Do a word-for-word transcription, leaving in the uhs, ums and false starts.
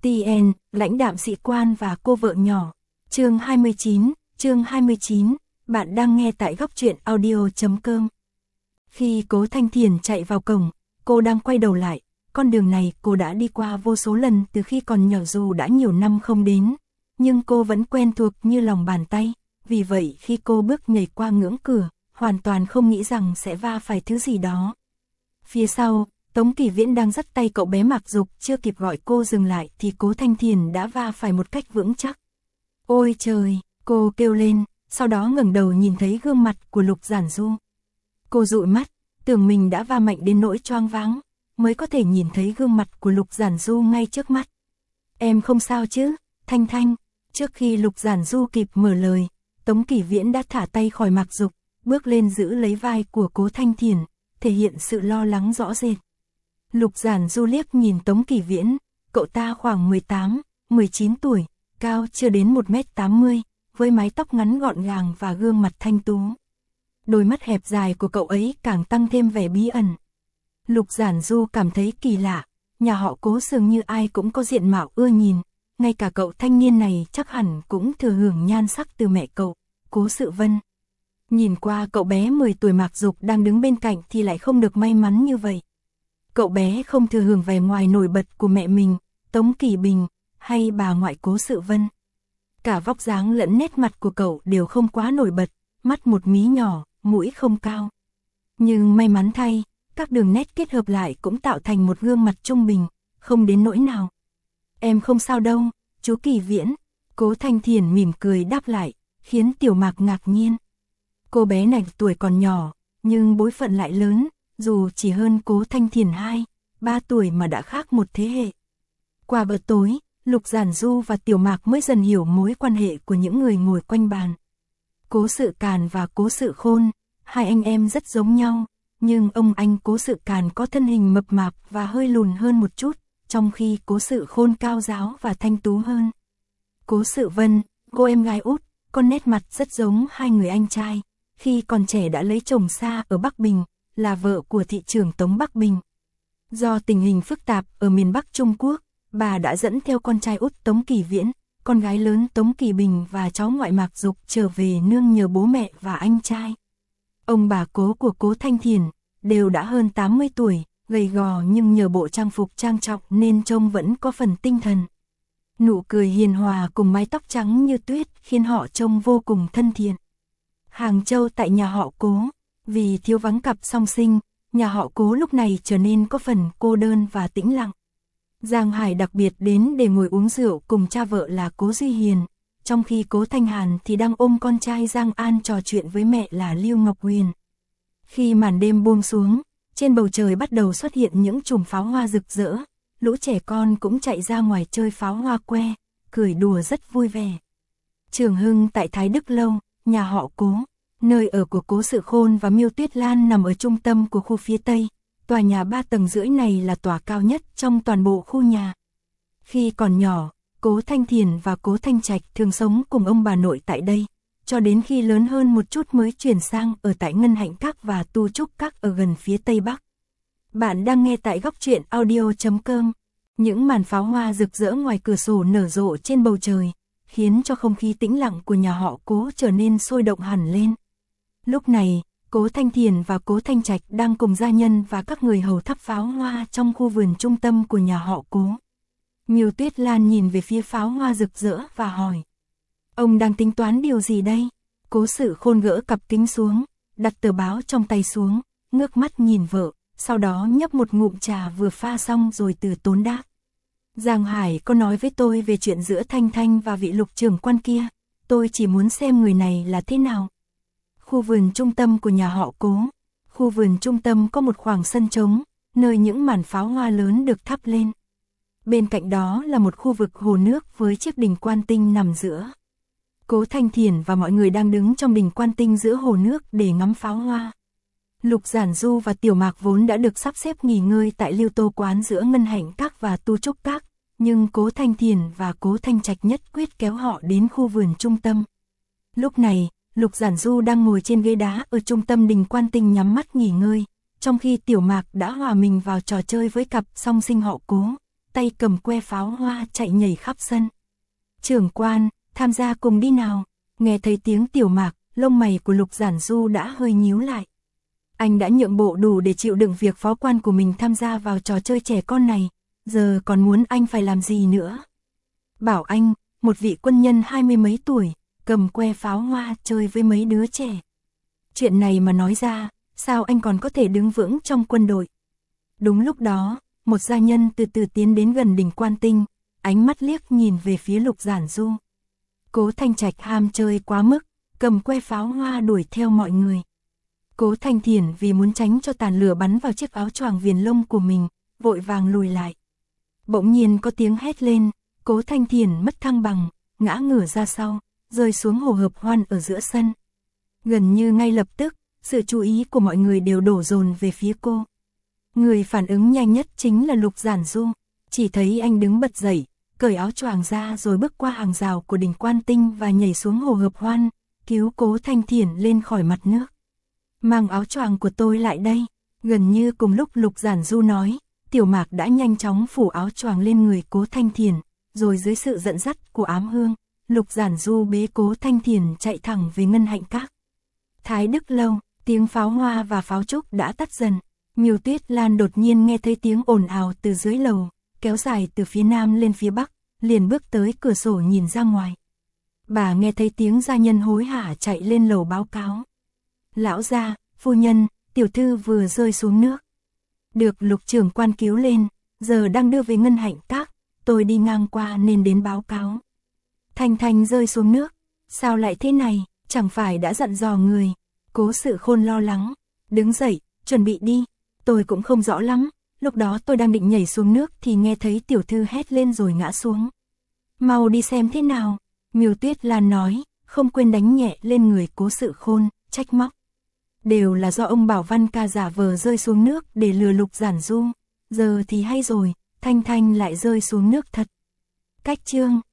tê en, lãnh đạm sĩ quan và cô vợ nhỏ. Chương hai mươi chín, chương hai mươi chín, bạn đang nghe tại góc truyện audio chấm com. Khi Cố Thanh Thiền chạy vào cổng, cô đang quay đầu lại, con đường này cô đã đi qua vô số lần từ khi còn nhỏ dù đã nhiều năm không đến, nhưng cô vẫn quen thuộc như lòng bàn tay, vì vậy khi cô bước nhảy qua ngưỡng cửa, hoàn toàn không nghĩ rằng sẽ va phải thứ gì đó. Phía sau, Tống Kỳ Viễn đang dắt tay cậu bé Mạc Dục, chưa kịp gọi cô dừng lại thì Cố Thanh Thiền đã va phải một cách vững chắc. Ôi trời, cô kêu lên, sau đó ngẩng đầu nhìn thấy gương mặt của Lục Giản Du. Cô dụi mắt, tưởng mình đã va mạnh đến nỗi choáng váng, mới có thể nhìn thấy gương mặt của Lục Giản Du ngay trước mắt. Em không sao chứ, Thanh Thanh. Trước khi Lục Giản Du kịp mở lời, Tống Kỳ Viễn đã thả tay khỏi Mạc Dục, bước lên giữ lấy vai của Cố Thanh Thiền, thể hiện sự lo lắng rõ rệt. Lục Giản Du liếc nhìn Tống Kỳ Viễn, cậu ta khoảng mười tám, mười chín tuổi, cao chưa đến một mét tám mươi, với mái tóc ngắn gọn gàng và gương mặt thanh tú. Đôi mắt hẹp dài của cậu ấy càng tăng thêm vẻ bí ẩn. Lục Giản Du cảm thấy kỳ lạ, nhà họ Cố dường như ai cũng có diện mạo ưa nhìn, ngay cả cậu thanh niên này chắc hẳn cũng thừa hưởng nhan sắc từ mẹ cậu, Cố Sự Vân. Nhìn qua cậu bé mười tuổi Mạc Dục đang đứng bên cạnh thì lại không được may mắn như vậy. Cậu bé không thừa hưởng vẻ ngoài nổi bật của mẹ mình, Tống Kỳ Bình, hay bà ngoại Cố Sự Vân. Cả vóc dáng lẫn nét mặt của cậu đều không quá nổi bật, mắt một mí nhỏ, mũi không cao. Nhưng may mắn thay, các đường nét kết hợp lại cũng tạo thành một gương mặt trung bình, không đến nỗi nào. Em không sao đâu, chú Kỳ Viễn. Cố Thanh Thiền mỉm cười đáp lại, khiến Tiểu Mạc ngạc nhiên. Cô bé này tuổi còn nhỏ, nhưng bối phận lại lớn, dù chỉ hơn Cố Thanh Thiền hai, ba tuổi mà đã khác một thế hệ. Qua bữa tối, Lục Giản Du và Tiểu Mạc mới dần hiểu mối quan hệ của những người ngồi quanh bàn. Cố Sự Càn và Cố Sự Khôn, hai anh em rất giống nhau, nhưng ông anh Cố Sự Càn có thân hình mập mạp và hơi lùn hơn một chút, trong khi Cố Sự Khôn cao ráo và thanh tú hơn. Cố Sự Vân, cô em gái út, có nét mặt rất giống hai người anh trai, khi còn trẻ đã lấy chồng xa ở Bắc Bình, là vợ của thị trưởng Tống Bắc Bình. Do tình hình phức tạp ở miền Bắc Trung Quốc, bà đã dẫn theo con trai út Tống Kỳ Viễn, con gái lớn Tống Kỳ Bình và cháu ngoại Mạc Dục trở về nương nhờ bố mẹ và anh trai. Ông bà Cố của Cố Thanh Thiền đều đã hơn tám mươi tuổi, gầy gò nhưng nhờ bộ trang phục trang trọng nên trông vẫn có phần tinh thần. Nụ cười hiền hòa cùng mái tóc trắng như tuyết khiến họ trông vô cùng thân thiện. Hàng Châu tại nhà họ Cố, vì thiếu vắng cặp song sinh, nhà họ Cố lúc này trở nên có phần cô đơn và tĩnh lặng. Giang Hải đặc biệt đến để ngồi uống rượu cùng cha vợ là Cố Duy Hiền, trong khi Cố Thanh Hàn thì đang ôm con trai Giang An trò chuyện với mẹ là Lưu Ngọc Huyền. Khi màn đêm buông xuống, trên bầu trời bắt đầu xuất hiện những chùm pháo hoa rực rỡ, lũ trẻ con cũng chạy ra ngoài chơi pháo hoa que, cười đùa rất vui vẻ. Trường Hưng tại Thái Đức Lâu, nhà họ Cố, nơi ở của Cố Sự Khôn và Miêu Tuyết Lan nằm ở trung tâm của khu phía Tây. Tòa nhà ba tầng rưỡi này là tòa cao nhất trong toàn bộ khu nhà. Khi còn nhỏ, Cố Thanh Thiền và Cố Thanh Trạch thường sống cùng ông bà nội tại đây, cho đến khi lớn hơn một chút mới chuyển sang ở tại Ngân Hạnh Các và Tu Trúc Các ở gần phía Tây Bắc. Bạn đang nghe tại góc truyện audio chấm com. Những màn pháo hoa rực rỡ ngoài cửa sổ nở rộ trên bầu trời, khiến cho không khí tĩnh lặng của nhà họ Cố trở nên sôi động hẳn lên. Lúc này, Cố Thanh Thiền và Cố Thanh Trạch đang cùng gia nhân và các người hầu thắp pháo hoa trong khu vườn trung tâm của nhà họ Cố. Miêu Tuyết Lan nhìn về phía pháo hoa rực rỡ và hỏi: Ông đang tính toán điều gì đây? Cố Sự Khôn gỡ cặp kính xuống, đặt tờ báo trong tay xuống, ngước mắt nhìn vợ, sau đó nhấp một ngụm trà vừa pha xong rồi từ tốn đáp: Giang Hải có nói với tôi về chuyện giữa Thanh Thanh và vị Lục trưởng quan kia, tôi chỉ muốn xem người này là thế nào. Khu vườn trung tâm của nhà họ Cố. Khu vườn trung tâm có một khoảng sân trống, nơi những màn pháo hoa lớn được thắp lên. Bên cạnh đó là một khu vực hồ nước với chiếc đình Quan Tinh nằm giữa. Cố Thanh Thiền và mọi người đang đứng trong đình Quan Tinh giữa hồ nước để ngắm pháo hoa. Lục Giản Du và Tiểu Mạc vốn đã được sắp xếp nghỉ ngơi tại Lưu Tô Quán giữa Ngân Hạnh Các và Tu Trúc Các, nhưng Cố Thanh Thiền và Cố Thanh Trạch nhất quyết kéo họ đến khu vườn trung tâm. Lúc này, Lục Giản Du đang ngồi trên ghế đá ở trung tâm đình Quan Tinh nhắm mắt nghỉ ngơi, trong khi Tiểu Mạc đã hòa mình vào trò chơi với cặp song sinh họ Cố, tay cầm que pháo hoa chạy nhảy khắp sân. Trưởng quan, tham gia cùng đi nào. Nghe thấy tiếng Tiểu Mạc, lông mày của Lục Giản Du đã hơi nhíu lại. Anh đã nhượng bộ đủ để chịu đựng việc phó quan của mình tham gia vào trò chơi trẻ con này, giờ còn muốn anh phải làm gì nữa. Bảo anh, một vị quân nhân hai mươi mấy tuổi, cầm que pháo hoa chơi với mấy đứa trẻ. Chuyện này mà nói ra, sao anh còn có thể đứng vững trong quân đội. Đúng lúc đó, một gia nhân từ từ tiến đến gần đỉnh Quan Tinh, ánh mắt liếc nhìn về phía Lục Giản Du. Cố Thanh Trạch ham chơi quá mức, cầm que pháo hoa đuổi theo mọi người. Cố Thanh Thiển vì muốn tránh cho tàn lửa bắn vào chiếc áo choàng viền lông của mình, vội vàng lùi lại. Bỗng nhiên có tiếng hét lên, Cố Thanh Thiển mất thăng bằng, ngã ngửa ra sau, rơi xuống hồ hợp hoan ở giữa sân. Gần như ngay lập tức, sự chú ý của mọi người đều đổ dồn về phía cô. Người phản ứng nhanh nhất chính là Lục Giản Du, chỉ thấy anh đứng bật dậy, cởi áo choàng ra rồi bước qua hàng rào của đỉnh Quan Tinh và nhảy xuống hồ hợp hoan, cứu Cố Thanh Thiển lên khỏi mặt nước. Mang áo choàng của tôi lại đây. Gần như cùng lúc Lục Giản Du nói, Tiểu Mạc đã nhanh chóng phủ áo choàng lên người Cố Thanh Thiển, rồi dưới sự dẫn dắt của Ám Hương, Lục Giản Du bế Cố Thanh Thiển chạy thẳng về Ngân Hạnh Các. Thái Đức Lâu, tiếng pháo hoa và pháo trúc đã tắt dần. Miêu Tuyết Lan đột nhiên nghe thấy tiếng ồn ào từ dưới lầu, kéo dài từ phía nam lên phía bắc, liền bước tới cửa sổ nhìn ra ngoài. Bà nghe thấy tiếng gia nhân hối hả chạy lên lầu báo cáo. Lão gia, phu nhân, tiểu thư vừa rơi xuống nước. Được Lục trưởng quan cứu lên, giờ đang đưa về Ngân Hạnh Các, tôi đi ngang qua nên đến báo cáo. Thanh Thanh rơi xuống nước, sao lại thế này, chẳng phải đã dặn dò người. Cố Sự Khôn lo lắng, đứng dậy, chuẩn bị đi. Tôi cũng không rõ lắm, lúc đó tôi đang định nhảy xuống nước thì nghe thấy tiểu thư hét lên rồi ngã xuống. Mau đi xem thế nào. Miêu Tuyết Lan nói, không quên đánh nhẹ lên người Cố Sự Khôn, trách móc. Đều là do ông Bảo Văn ca giả vờ rơi xuống nước để lừa Lục Giản Du. Giờ thì hay rồi, Thanh Thanh lại rơi xuống nước thật. Cách chương